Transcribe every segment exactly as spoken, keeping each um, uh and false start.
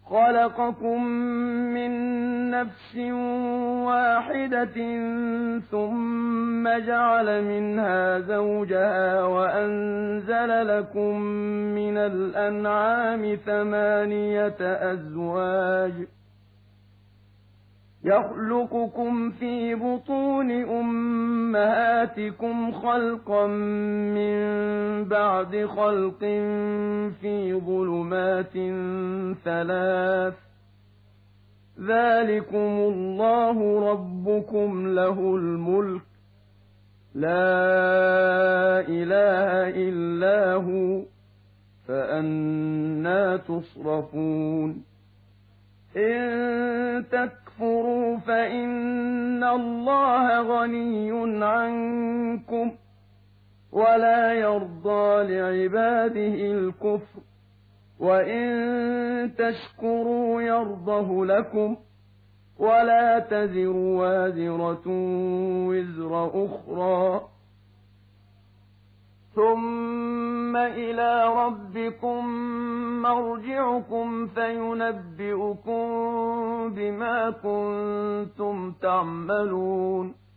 خَلَقَكُم مِّن نَّفْسٍ وَاحِدَةٍ ثُمَّ جَعَلَ مِنْهَا زَوْجَهَا وَأَنزَلَ لَكُم مِّنَ الْأَنْعَامِ ثَمَانِيَةَ أَزْوَاجٍ ۚ يَخْلُقُكُمْ فِي بُطُونِ أُمَّهَاتِكُمْ خَلْقًا مِّن بَعْدِ خَلْقٍ فِي ظُلُمَاتٍ ثَلَاثٍ ۚ ذَٰلِكُمُ اللَّهُ رَبُّكُمْ لَهُ الْمُلْكُ ۖ لَا إِلَٰهَ إِلَّا هُوَ ۖ فَأَنَّىٰ تُصْرَفُونَ إِن تَكْفُرُوا فَإِنَّ اللَّهَ غَنِيٌّ عَنكُمْ وَلَا يَرْضَىٰ لِعِبَادِهِ الْكُفْرَ ۖ وَإِن تَشْكُرُوا يَرْضَهُ لَكُمْ ۗ وَلَا تَزِرُ وَازِرَةٌ وِزْرَ أُخْرَىٰ ۗ ثُمَّ إِلَىٰ رَبِّكُم مَّرْجِعُكُمْ فَيُنَبِّئُكُم بِمَا كُنتُمْ تَعْمَلُونَ ۚ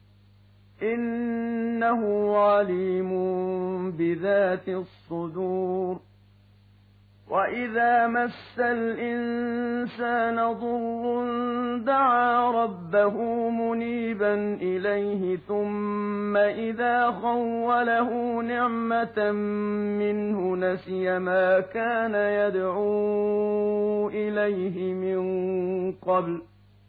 إِنَّهُ عَلِيمٌ بِذَاتِ الصُّدُورِ وَإِذَا مَسَّ الْإِنسَانَ ضُرٌّ دَعَا رَبَّهُ مُنِيبًا إِلَيْهِ ثُمَّ إِذَا خَوَّلَهُ نِعْمَةً مِّنْهُ نَسِيَ مَا كَانَ يَدْعُو إِلَيْهِ مِن قَبْلُ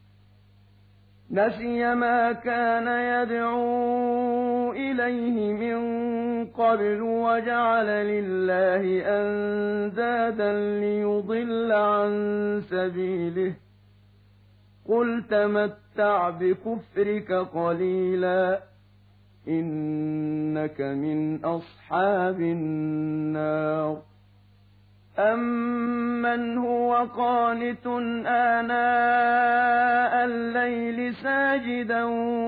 نَسِيَ مَا كَانَ يَدْعُو إِلَيْهِ مِن قَبْلُ وَجَعَلَ لِلَّهِ أَندَادًا لِّيُضِلَّ عَن سَبِيلِهِ ۗ قُلْ تَمَتَّعْ بِكُفْرِكَ قَلِيلًا إِنَّكَ مِنْ أَصْحَابِ النَّارِ أَمَّنْ هُوَ قَانِتٌ آنَاءَ اللَّيْلِ سَاجِدًا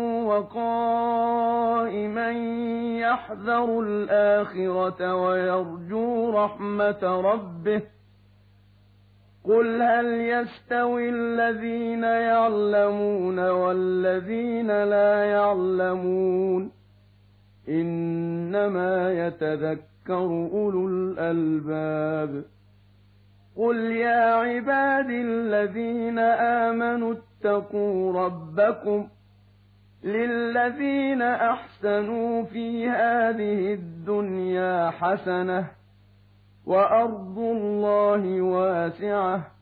وَقَائِمًا يَحْذَرُ الْآخِرَةَ وَيَرْجُو رَحْمَةَ رَبِّهِ ۗ قُلْ هَلْ يَسْتَوِي الَّذِينَ يَعْلَمُونَ وَالَّذِينَ لَا يَعْلَمُونَ ۗ إِنَّمَا يَتَذَكَّرُ أُولُو الْأَلْبَابِ قُلْ يَا عِبَادِي الَّذِينَ آمَنُوا اتَّقُوا رَبَّكُمْ ۚ لِلَّذِينَ أَحْسَنُوا فِي هَٰذِهِ الدُّنْيَا حَسَنَةٌ ۗ وَأَرْضُ اللَّهِ وَاسِعَةٌ ۗ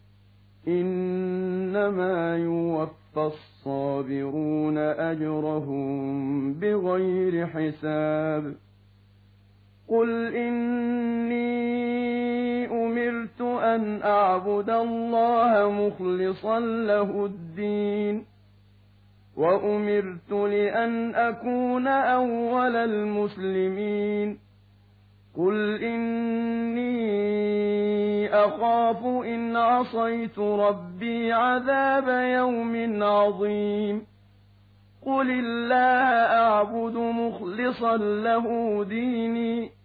إِنَّمَا يُوَفَّى الصَّابِرُونَ أَجْرَهُم بِغَيْرِ حِسَابٍ قُلْ إِنِّي أُمِرْتُ أَنْ أَعْبُدَ اللَّهَ مُخْلِصًا لَّهُ الدِّينَ وَأُمِرْتُ لِأَنْ أَكُونَ أَوَّلَ الْمُسْلِمِينَ قُلْ إِنِّي أَخَافُ إِنْ عَصَيْتُ رَبِّي عَذَابَ يَوْمٍ عَظِيمٍ قُلِ اللَّهَ أَعْبُدُ مُخْلِصًا لَّهُ دِينِي